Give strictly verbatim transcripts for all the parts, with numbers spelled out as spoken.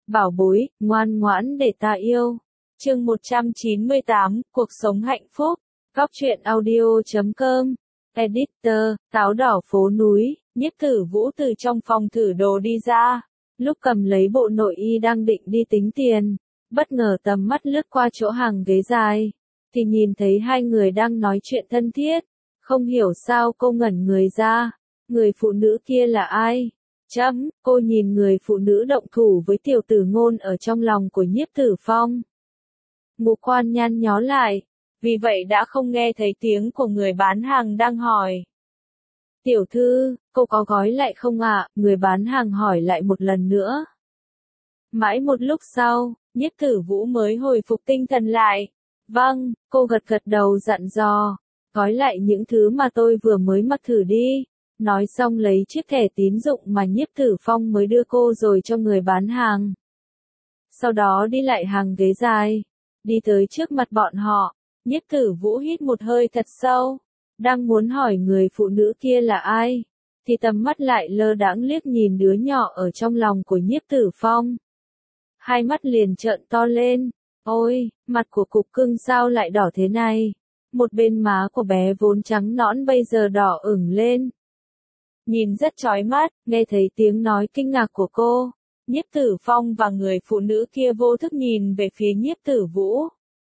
bảo bối, ngoan ngoãn để ta yêu. Chương một trăm chín mươi tám, cuộc sống hạnh phúc. Góc truyện audio chấm com. Editor, táo đỏ phố núi. Nhiếp Tử Vũ từ trong phòng thử đồ đi ra. Lúc cầm lấy bộ nội y đang định đi tính tiền, bất ngờ tầm mắt lướt qua chỗ hàng ghế dài, thì nhìn thấy hai người đang nói chuyện thân thiết. Không hiểu sao cô ngẩn người ra. Người phụ nữ kia là ai? Chấm, cô nhìn người phụ nữ động thủ với tiểu tử Ngôn ở trong lòng của Nhiếp Tử Phong. Ngũ quan nhăn nhó lại, vì vậy đã không nghe thấy tiếng của người bán hàng đang hỏi. Tiểu thư, cô có gói lại không ạ? À? Người bán hàng hỏi lại một lần nữa. Mãi một lúc sau, Nhiếp Tử Vũ mới hồi phục tinh thần lại. Vâng, cô gật gật đầu dặn dò. Gói lại những thứ mà tôi vừa mới mặc thử đi. Nói xong lấy chiếc thẻ tín dụng mà Nhiếp Tử Phong mới đưa cô rồi cho người bán hàng. Sau đó đi lại hàng ghế dài, đi tới trước mặt bọn họ. Nhiếp Tử Vũ hít một hơi thật sâu, đang muốn hỏi người phụ nữ kia là ai, thì tầm mắt lại lơ đãng liếc nhìn đứa nhỏ ở trong lòng của Nhiếp Tử Phong. Hai mắt liền trợn to lên. Ôi, mặt của cục cưng sao lại đỏ thế này? Một bên má của bé vốn trắng nõn bây giờ đỏ ửng lên. Nhìn rất chói mắt, nghe thấy tiếng nói kinh ngạc của cô. Nhiếp Tử Phong và người phụ nữ kia vô thức nhìn về phía Nhiếp Tử Vũ.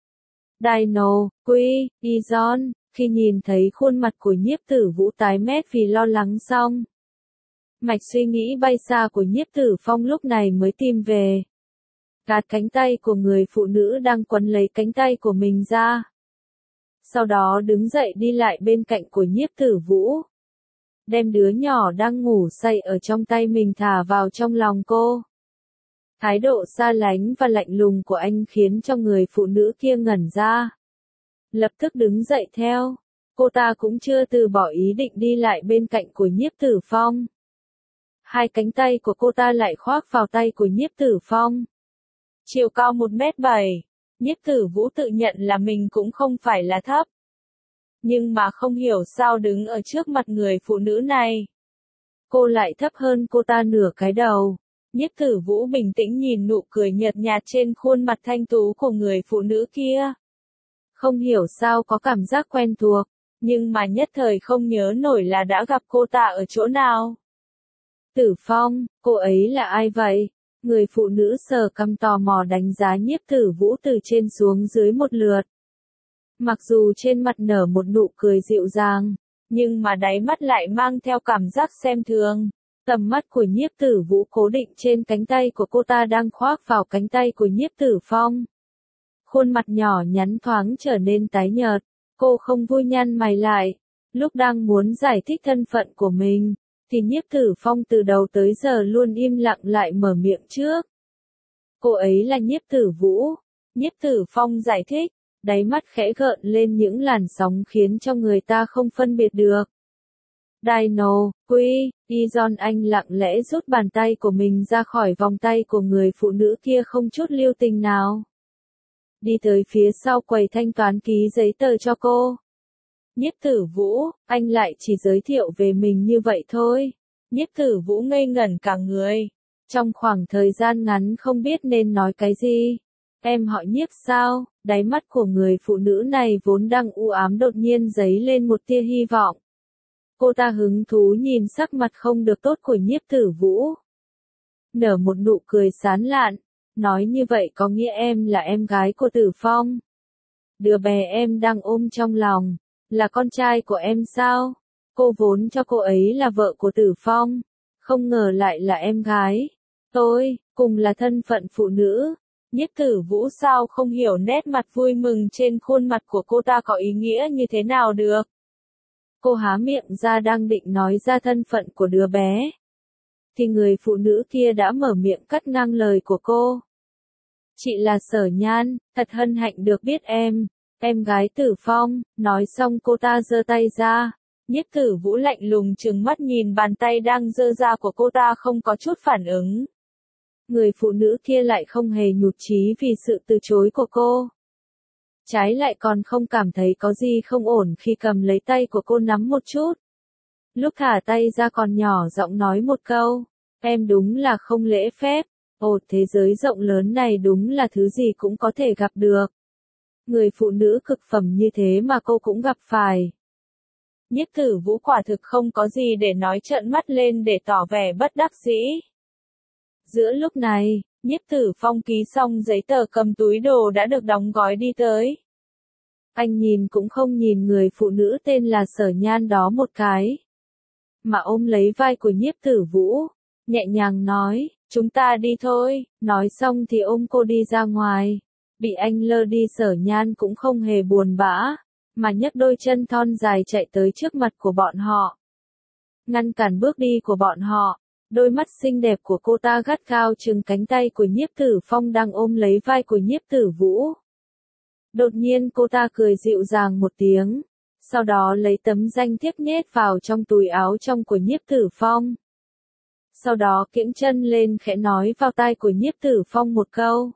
Dino, Quy, Izon, khi nhìn thấy khuôn mặt của Nhiếp Tử Vũ tái mét vì lo lắng xong. Mạch suy nghĩ bay xa của Nhiếp Tử Phong lúc này mới tìm về. Gạt cánh tay của người phụ nữ đang quấn lấy cánh tay của mình ra. Sau đó đứng dậy đi lại bên cạnh của Nhiếp Tử Vũ. Đem đứa nhỏ đang ngủ say ở trong tay mình thả vào trong lòng cô. Thái độ xa lánh và lạnh lùng của anh khiến cho người phụ nữ kia ngẩn ra. Lập tức đứng dậy theo. Cô ta cũng chưa từ bỏ ý định đi lại bên cạnh của Nhiếp Tử Phong. Hai cánh tay của cô ta lại khoác vào tay của Nhiếp Tử Phong. Chiều cao một mét bảy, Nhiếp Tử Vũ tự nhận là mình cũng không phải là thấp. Nhưng mà không hiểu sao đứng ở trước mặt người phụ nữ này. Cô lại thấp hơn cô ta nửa cái đầu. Nhiếp Tử Vũ bình tĩnh nhìn nụ cười nhợt nhạt trên khuôn mặt thanh tú của người phụ nữ kia. Không hiểu sao có cảm giác quen thuộc, nhưng mà nhất thời không nhớ nổi là đã gặp cô ta ở chỗ nào. Tử Phong, cô ấy là ai vậy? Người phụ nữ sờ cằm tò mò đánh giá Nhiếp Tử Vũ từ trên xuống dưới một lượt. Mặc dù trên mặt nở một nụ cười dịu dàng, nhưng mà đáy mắt lại mang theo cảm giác xem thường. Tầm mắt của Nhiếp Tử Vũ cố định trên cánh tay của cô ta đang khoác vào cánh tay của Nhiếp Tử Phong. Khuôn mặt nhỏ nhắn thoáng trở nên tái nhợt, cô không vui nhăn mày lại. Lúc đang muốn giải thích thân phận của mình, thì Nhiếp Tử Phong từ đầu tới giờ luôn im lặng lại mở miệng trước. Cô ấy là Nhiếp Tử Vũ. Nhiếp Tử Phong giải thích, đáy mắt khẽ gợn lên những làn sóng khiến cho người ta không phân biệt được. Dino, Quy, Izon anh lặng lẽ rút bàn tay của mình ra khỏi vòng tay của người phụ nữ kia không chút lưu tình nào. Đi tới phía sau quầy thanh toán ký giấy tờ cho cô. Nhiếp Tử Vũ, anh lại chỉ giới thiệu về mình như vậy thôi. Nhiếp Tử Vũ ngây ngẩn cả người. Trong khoảng thời gian ngắn không biết nên nói cái gì. Em họ Nhiếp sao? Đáy mắt của người phụ nữ này vốn đang u ám đột nhiên dấy lên một tia hy vọng. Cô ta hứng thú nhìn sắc mặt không được tốt của Nhiếp Tử Vũ. Nở một nụ cười sán lạn. Nói như vậy có nghĩa em là em gái của Tử Phong. Đứa bé em đang ôm trong lòng, là con trai của em sao? Cô vốn cho cô ấy là vợ của Tử Phong, không ngờ lại là em gái. Tôi, cùng là thân phận phụ nữ. Nhiếp Tử Vũ sao không hiểu nét mặt vui mừng trên khuôn mặt của cô ta có ý nghĩa như thế nào được. Cô há miệng ra đang định nói ra thân phận của đứa bé. Thì người phụ nữ kia đã mở miệng cắt ngang lời của cô. Chị là Sở Nhan, thật hân hạnh được biết em, em gái Tử Phong. Nói xong cô ta giơ tay ra. Nhiếp Tử Vũ lạnh lùng trừng mắt nhìn bàn tay đang giơ ra của cô ta không có chút phản ứng. Người phụ nữ kia lại không hề nhụt chí vì sự từ chối của cô. Trái lại còn không cảm thấy có gì không ổn khi cầm lấy tay của cô nắm một chút. Lúc thả tay ra còn nhỏ giọng nói một câu, em đúng là không lễ phép. Ồ, thế giới rộng lớn này đúng là thứ gì cũng có thể gặp được. Người phụ nữ cực phẩm như thế mà cô cũng gặp phải. Nhiếp Tử Vũ quả thực không có gì để nói, trợn mắt lên để tỏ vẻ bất đắc dĩ. Giữa lúc này, Nhiếp Tử Phong ký xong giấy tờ, cầm túi đồ đã được đóng gói đi tới. Anh nhìn cũng không nhìn người phụ nữ tên là Sở Nhan đó một cái, mà ôm lấy vai của Nhiếp Tử Vũ, nhẹ nhàng nói, chúng ta đi thôi, nói xong thì ôm cô đi ra ngoài. Bị anh lơ đi, Sở Nhan cũng không hề buồn bã, mà nhấc đôi chân thon dài chạy tới trước mặt của bọn họ. Ngăn cản bước đi của bọn họ, đôi mắt xinh đẹp của cô ta gắt gao trừng cánh tay của Nhiếp Tử Phong đang ôm lấy vai của Nhiếp Tử Vũ. Đột nhiên cô ta cười dịu dàng một tiếng, sau đó lấy tấm danh thiếp nhét vào trong túi áo trong của Nhiếp Tử Phong. Sau đó kiễng chân lên khẽ nói vào tai của Nhiếp Tử Phong một câu.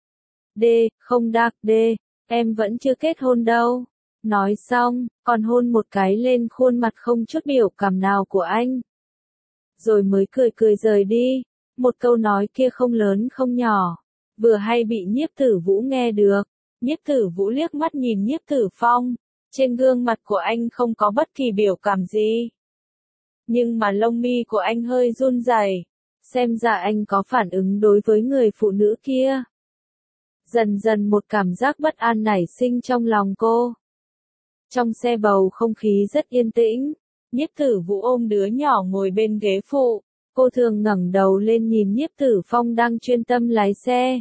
Đê, không đạc đê, em vẫn chưa kết hôn đâu. Nói xong, còn hôn một cái lên khuôn mặt không chút biểu cảm nào của anh. Rồi mới cười cười rời đi. Một câu nói kia không lớn không nhỏ, vừa hay bị Nhiếp Tử Vũ nghe được. Nhiếp Tử Vũ liếc mắt nhìn Nhiếp Tử Phong, trên gương mặt của anh không có bất kỳ biểu cảm gì. Nhưng mà lông mi của anh hơi run rẩy, xem ra anh có phản ứng đối với người phụ nữ kia. Dần dần một cảm giác bất an nảy sinh trong lòng cô. Trong xe bầu không khí rất yên tĩnh, Nhiếp Tử Vũ ôm đứa nhỏ ngồi bên ghế phụ, cô thường ngẩng đầu lên nhìn Nhiếp Tử Phong đang chuyên tâm lái xe.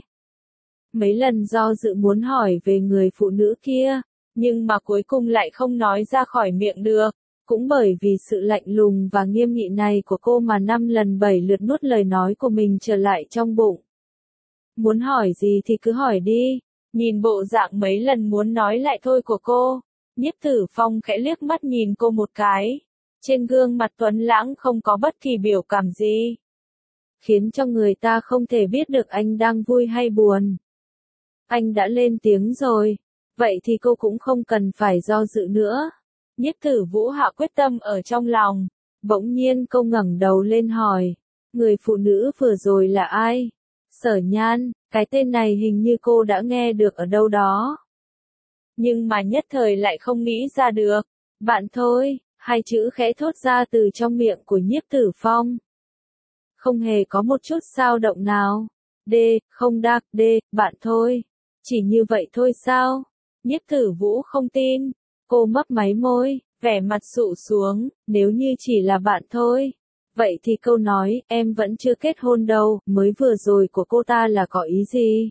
Mấy lần do dự muốn hỏi về người phụ nữ kia, nhưng mà cuối cùng lại không nói ra khỏi miệng được, cũng bởi vì sự lạnh lùng và nghiêm nghị này của cô mà năm lần bảy lượt nuốt lời nói của mình trở lại trong bụng. Muốn hỏi gì thì cứ hỏi đi, nhìn bộ dạng mấy lần muốn nói lại thôi của cô, Nhiếp Tử Phong khẽ liếc mắt nhìn cô một cái, trên gương mặt tuấn lãng không có bất kỳ biểu cảm gì, khiến cho người ta không thể biết được anh đang vui hay buồn. Anh đã lên tiếng rồi, vậy thì cô cũng không cần phải do dự nữa. Nhiếp Tử Vũ hạ quyết tâm ở trong lòng, bỗng nhiên cô ngẩng đầu lên hỏi, người phụ nữ vừa rồi là ai? Sở Nhan, cái tên này hình như cô đã nghe được ở đâu đó. Nhưng mà nhất thời lại không nghĩ ra được. Bạn thôi, hai chữ khẽ thốt ra từ trong miệng của Nhiếp Tử Phong. Không hề có một chút dao động nào. Đê, không đạc đê, bạn thôi. Chỉ như vậy thôi sao? Nhiếp Tử Vũ không tin. Cô mấp máy môi, vẻ mặt sụ xuống, nếu như chỉ là bạn thôi. Vậy thì câu nói, em vẫn chưa kết hôn đâu, mới vừa rồi của cô ta là có ý gì?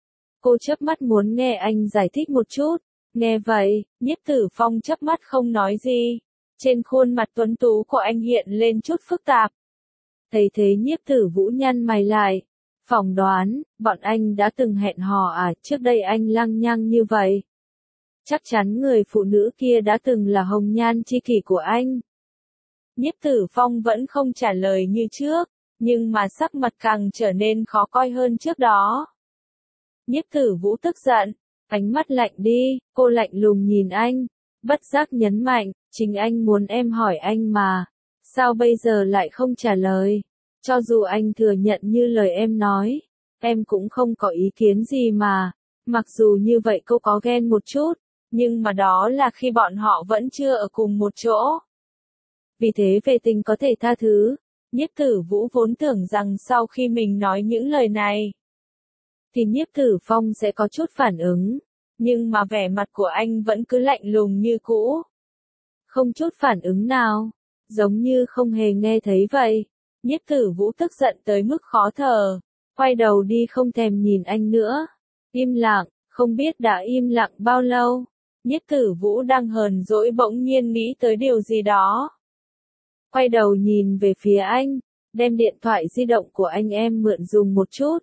Cô chớp mắt muốn nghe anh giải thích một chút. Nghe vậy, Nhiếp Tử Phong chớp mắt không nói gì. Trên khuôn mặt tuấn tú của anh hiện lên chút phức tạp. Thấy thế Nhiếp Tử Vũ nhăn mày lại. Phỏng đoán, bọn anh đã từng hẹn hò à, trước đây anh lăng nhăng như vậy. Chắc chắn người phụ nữ kia đã từng là hồng nhan tri kỷ của anh. Nhiếp Tử Phong vẫn không trả lời như trước, nhưng mà sắc mặt càng trở nên khó coi hơn trước đó. Nhiếp Tử Vũ tức giận, ánh mắt lạnh đi, cô lạnh lùng nhìn anh, bất giác nhấn mạnh, chính anh muốn em hỏi anh mà, sao bây giờ lại không trả lời? Cho dù anh thừa nhận như lời em nói, em cũng không có ý kiến gì mà, mặc dù như vậy cô có ghen một chút, nhưng mà đó là khi bọn họ vẫn chưa ở cùng một chỗ. Vì thế về tình có thể tha thứ. Nhiếp Tử Vũ vốn tưởng rằng sau khi mình nói những lời này, thì Nhiếp Tử Phong sẽ có chút phản ứng, nhưng mà vẻ mặt của anh vẫn cứ lạnh lùng như cũ. Không chút phản ứng nào, giống như không hề nghe thấy vậy. Nhiếp Tử Vũ tức giận tới mức khó thở, quay đầu đi không thèm nhìn anh nữa. Im lặng, không biết đã im lặng bao lâu. Nhiếp Tử Vũ đang hờn dỗi bỗng nhiên nghĩ tới điều gì đó. Quay đầu nhìn về phía anh, đem điện thoại di động của anh em mượn dùng một chút.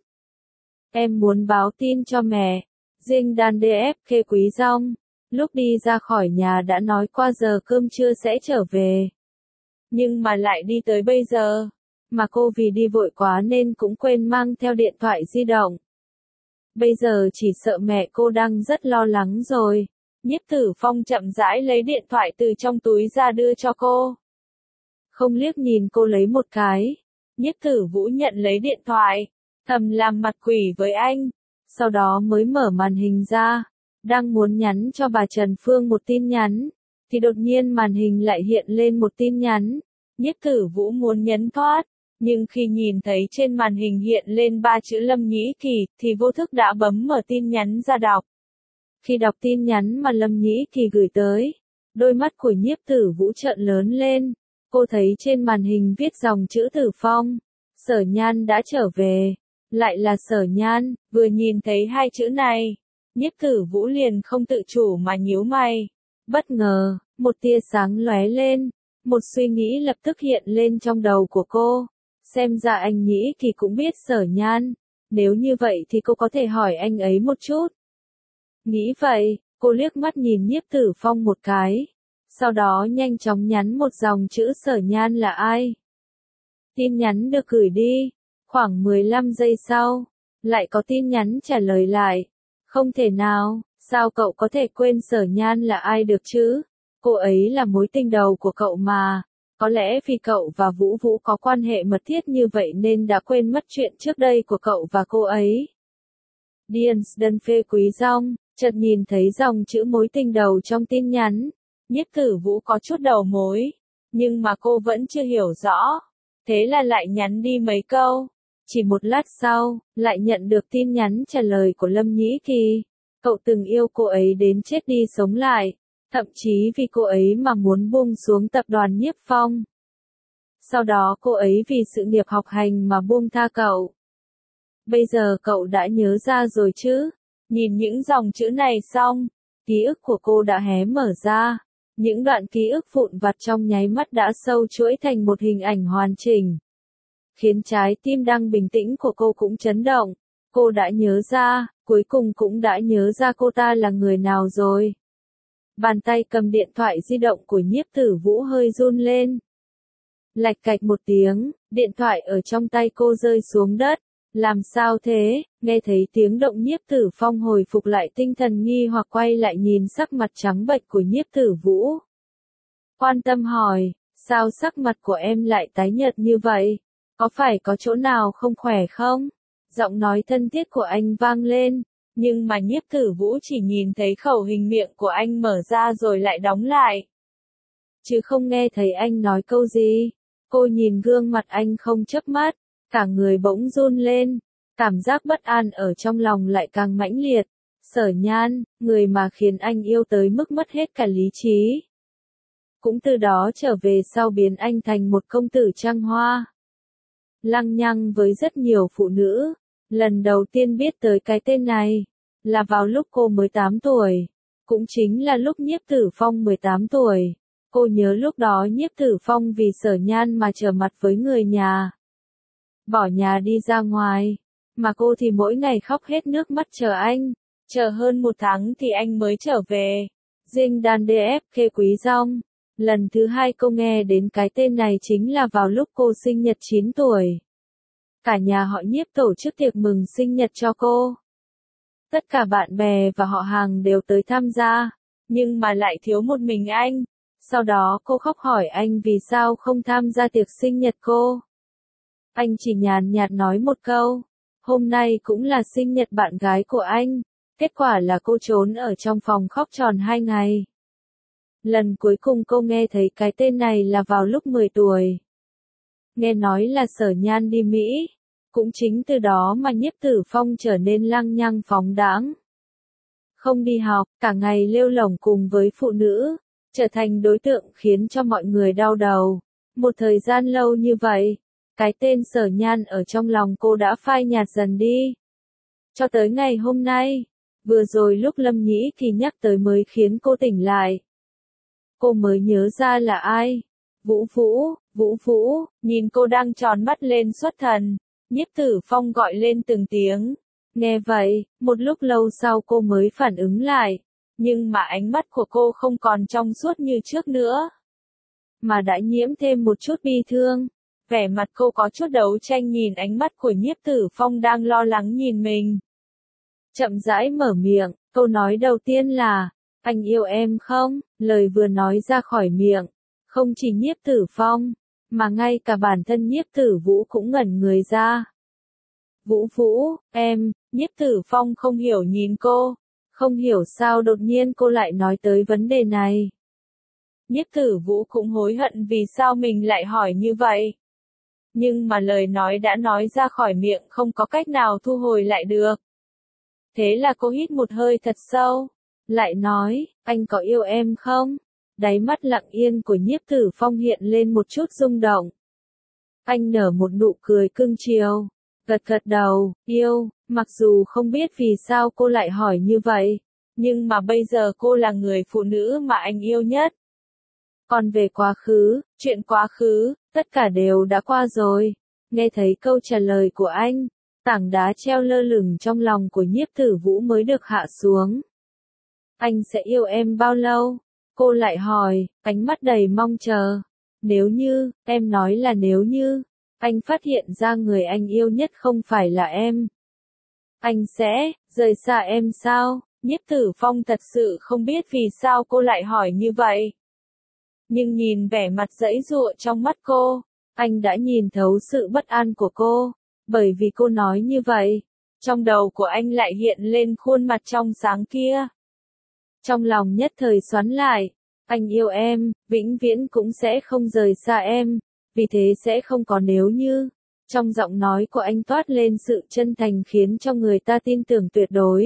Em muốn báo tin cho mẹ, Dinh Đan đê ép Khê Quý Dong, lúc đi ra khỏi nhà đã nói qua giờ cơm trưa sẽ trở về. Nhưng mà lại đi tới bây giờ, mà cô vì đi vội quá nên cũng quên mang theo điện thoại di động. Bây giờ chỉ sợ mẹ cô đang rất lo lắng rồi. Nhiếp Tử Phong chậm rãi lấy điện thoại từ trong túi ra đưa cho cô. Không liếc nhìn cô lấy một cái. Nhiếp Tử Vũ nhận lấy điện thoại. thầm làm mặt quỷ với anh, sau đó mới mở màn hình ra, đang muốn nhắn cho bà Trần Phương một tin nhắn, thì đột nhiên màn hình lại hiện lên một tin nhắn. Nhiếp Tử Vũ muốn nhấn thoát, nhưng khi nhìn thấy trên màn hình hiện lên ba chữ Lâm Nhĩ Kỳ, thì vô thức đã bấm mở tin nhắn ra đọc. Khi đọc tin nhắn mà Lâm Nhĩ Kỳ gửi tới, đôi mắt của Nhiếp Tử Vũ trợn lớn lên, cô thấy trên màn hình viết dòng chữ Tử Phong, Sở Nhan đã trở về, lại là Sở Nhan, vừa nhìn thấy hai chữ này, Nhiếp Tử Vũ liền không tự chủ mà nhíu mày. Bất ngờ, một tia sáng lóe lên, một suy nghĩ lập tức hiện lên trong đầu của cô. Xem ra anh Nhĩ Kỳ cũng biết Sở Nhan, nếu như vậy thì cô có thể hỏi anh ấy một chút. Nghĩ vậy, cô liếc mắt nhìn Nhiếp Tử Phong một cái, sau đó nhanh chóng nhắn một dòng chữ Sở Nhan là ai. Tin nhắn được gửi đi, khoảng mười lăm giây sau, lại có tin nhắn trả lời lại. Không thể nào, sao cậu có thể quên Sở Nhan là ai được chứ? Cô ấy là mối tình đầu của cậu mà. Có lẽ vì cậu và Vũ Vũ có quan hệ mật thiết như vậy nên đã quên mất chuyện trước đây của cậu và cô ấy. Điền Đơn Phê Quý Rong, chợt nhìn thấy dòng chữ mối tình đầu trong tin nhắn. Nhiếp Tử Vũ có chút đầu mối, nhưng mà cô vẫn chưa hiểu rõ. Thế là lại nhắn đi mấy câu. Chỉ một lát sau, lại nhận được tin nhắn trả lời của Lâm Nhĩ Kỳ. Cậu từng yêu cô ấy đến chết đi sống lại, thậm chí vì cô ấy mà muốn buông xuống tập đoàn Nhiếp Phong. Sau đó cô ấy vì sự nghiệp học hành mà buông tha cậu. Bây giờ cậu đã nhớ ra rồi chứ? Nhìn những dòng chữ này xong, ký ức của cô đã hé mở ra. Những đoạn ký ức vụn vặt trong nháy mắt đã sâu chuỗi thành một hình ảnh hoàn chỉnh. Khiến trái tim đang bình tĩnh của cô cũng chấn động. Cô đã nhớ ra, cuối cùng cũng đã nhớ ra cô ta là người nào rồi. Bàn tay cầm điện thoại di động của Nhiếp Tử Vũ hơi run lên. Lạch cạch một tiếng, điện thoại ở trong tay cô rơi xuống đất. Làm sao thế? Nghe thấy tiếng động Nhiếp Tử Phong hồi phục lại tinh thần nghi hoặc quay lại nhìn sắc mặt trắng bệch của Nhiếp Tử Vũ. Quan tâm hỏi, sao sắc mặt của em lại tái nhợt như vậy? Có phải có chỗ nào không khỏe không? Giọng nói thân thiết của anh vang lên, nhưng mà Nhiếp Tử Vũ chỉ nhìn thấy khẩu hình miệng của anh mở ra rồi lại đóng lại. Chứ không nghe thấy anh nói câu gì. Cô nhìn gương mặt anh không chớp mắt, cả người bỗng run lên, cảm giác bất an ở trong lòng lại càng mãnh liệt. Sở Nhan, người mà khiến anh yêu tới mức mất hết cả lý trí. Cũng từ đó trở về sau biến anh thành một công tử trăng hoa. Lăng nhăng với rất nhiều phụ nữ, lần đầu tiên biết tới cái tên này, là vào lúc cô mới tám tuổi. Cũng chính là lúc Nhiếp Tử Phong mười tám tuổi. Cô nhớ lúc đó Nhiếp Tử Phong vì Sở Nhan mà trở mặt với người nhà. Bỏ nhà đi ra ngoài, mà cô thì mỗi ngày khóc hết nước mắt chờ anh, chờ hơn một tháng thì anh mới trở về. Dinh đàn đê ép Khê Quý Rong. Lần thứ hai cô nghe đến cái tên này chính là vào lúc cô sinh nhật chín tuổi. Cả nhà họ Nhiếp tổ chức tiệc mừng sinh nhật cho cô. Tất cả bạn bè và họ hàng đều tới tham gia, nhưng mà lại thiếu một mình anh. Sau đó cô khóc hỏi anh vì sao không tham gia tiệc sinh nhật cô. Anh chỉ nhàn nhạt nói một câu, hôm nay cũng là sinh nhật bạn gái của anh. Kết quả là cô trốn ở trong phòng khóc tròn hai ngày. Lần cuối cùng cô nghe thấy cái tên này là vào lúc mười tuổi. Nghe nói là Sở Nhan đi Mỹ. Cũng chính từ đó mà Nhiếp Tử Phong trở nên lăng nhăng phóng đãng. Không đi học, cả ngày lêu lổng cùng với phụ nữ, trở thành đối tượng khiến cho mọi người đau đầu. Một thời gian lâu như vậy, cái tên Sở Nhan ở trong lòng cô đã phai nhạt dần đi. Cho tới ngày hôm nay, vừa rồi lúc Lâm Nhĩ Kỳ nhắc tới mới khiến cô tỉnh lại. Cô mới nhớ ra là ai. Vũ Vũ, Vũ Vũ, nhìn cô đang tròn mắt lên xuất thần. Nhiếp Tử Phong gọi lên từng tiếng. Nghe vậy, một lúc lâu sau cô mới phản ứng lại. Nhưng mà ánh mắt của cô không còn trong suốt như trước nữa, mà đã nhiễm thêm một chút bi thương. Vẻ mặt cô có chút đấu tranh nhìn ánh mắt của Nhiếp Tử Phong đang lo lắng nhìn mình. Chậm rãi mở miệng, câu nói đầu tiên là, anh yêu em không? Lời vừa nói ra khỏi miệng, không chỉ Nhiếp Tử Phong, mà ngay cả bản thân Nhiếp Tử Vũ cũng ngẩn người ra. Vũ Vũ, em, Nhiếp Tử Phong không hiểu nhìn cô, không hiểu sao đột nhiên cô lại nói tới vấn đề này. Nhiếp Tử Vũ cũng hối hận vì sao mình lại hỏi như vậy. Nhưng mà lời nói đã nói ra khỏi miệng không có cách nào thu hồi lại được. Thế là cô hít một hơi thật sâu, lại nói, anh có yêu em không? Đáy mắt lặng yên của Nhiếp Tử Phong hiện lên một chút rung động. Anh nở một nụ cười cưng chiều, gật gật đầu, yêu, mặc dù không biết vì sao cô lại hỏi như vậy, nhưng mà bây giờ cô là người phụ nữ mà anh yêu nhất. Còn về quá khứ, chuyện quá khứ, tất cả đều đã qua rồi. Nghe thấy câu trả lời của anh, tảng đá treo lơ lửng trong lòng của Nhiếp Tử Vũ mới được hạ xuống. Anh sẽ yêu em bao lâu? Cô lại hỏi, ánh mắt đầy mong chờ. Nếu như, em nói là nếu như, anh phát hiện ra người anh yêu nhất không phải là em. Anh sẽ, rời xa em sao? Nhiếp Tử Phong thật sự không biết vì sao cô lại hỏi như vậy. Nhưng nhìn vẻ mặt giãy giụa trong mắt cô, anh đã nhìn thấu sự bất an của cô, bởi vì cô nói như vậy, trong đầu của anh lại hiện lên khuôn mặt trong sáng kia. Trong lòng nhất thời xoắn lại, anh yêu em, vĩnh viễn cũng sẽ không rời xa em, vì thế sẽ không có nếu như. Trong giọng nói của anh toát lên sự chân thành khiến cho người ta tin tưởng tuyệt đối.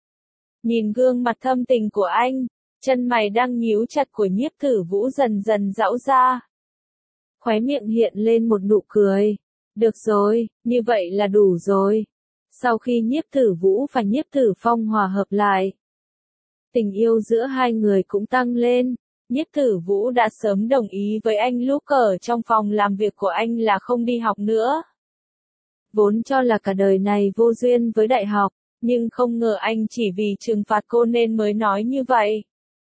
Nhìn gương mặt thâm tình của anh, chân mày đang nhíu chặt của Nhiếp Tử Vũ dần dần giãu ra. Khóe miệng hiện lên một nụ cười. Được rồi, như vậy là đủ rồi. Sau khi Nhiếp Tử Vũ và Nhiếp Tử Phong hòa hợp lại, tình yêu giữa hai người cũng tăng lên. Nhiếp Tử Vũ đã sớm đồng ý với anh lúc ở trong phòng làm việc của anh là không đi học nữa. Vốn cho là cả đời này vô duyên với đại học, nhưng không ngờ anh chỉ vì trừng phạt cô nên mới nói như vậy.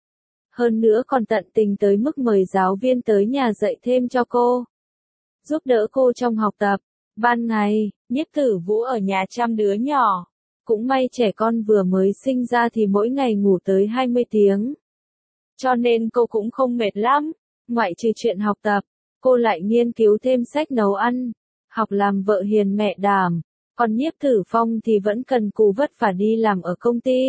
Hơn nữa còn tận tình tới mức mời giáo viên tới nhà dạy thêm cho cô, giúp đỡ cô trong học tập. Ban ngày, Nhiếp Tử Vũ ở nhà chăm đứa nhỏ. Cũng may trẻ con vừa mới sinh ra thì mỗi ngày ngủ tới hai mươi tiếng. Cho nên cô cũng không mệt lắm. Ngoại trừ chuyện học tập, cô lại nghiên cứu thêm sách nấu ăn, học làm vợ hiền mẹ đảm. Còn Nhiếp Tử Phong thì vẫn cần cù vất vả đi làm ở công ty.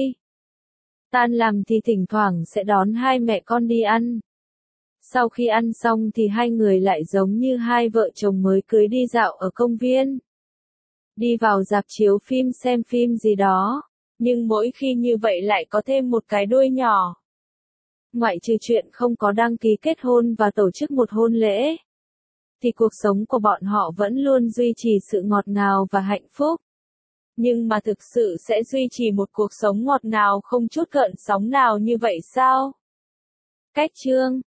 Tan làm thì thỉnh thoảng sẽ đón hai mẹ con đi ăn. Sau khi ăn xong thì hai người lại giống như hai vợ chồng mới cưới đi dạo ở công viên. Đi vào rạp chiếu phim xem phim gì đó. Nhưng mỗi khi như vậy lại có thêm một cái đuôi nhỏ. Ngoại trừ chuyện không có đăng ký kết hôn và tổ chức một hôn lễ, thì cuộc sống của bọn họ vẫn luôn duy trì sự ngọt ngào và hạnh phúc. Nhưng mà thực sự sẽ duy trì một cuộc sống ngọt ngào không chút gợn sóng nào như vậy sao? Cách chương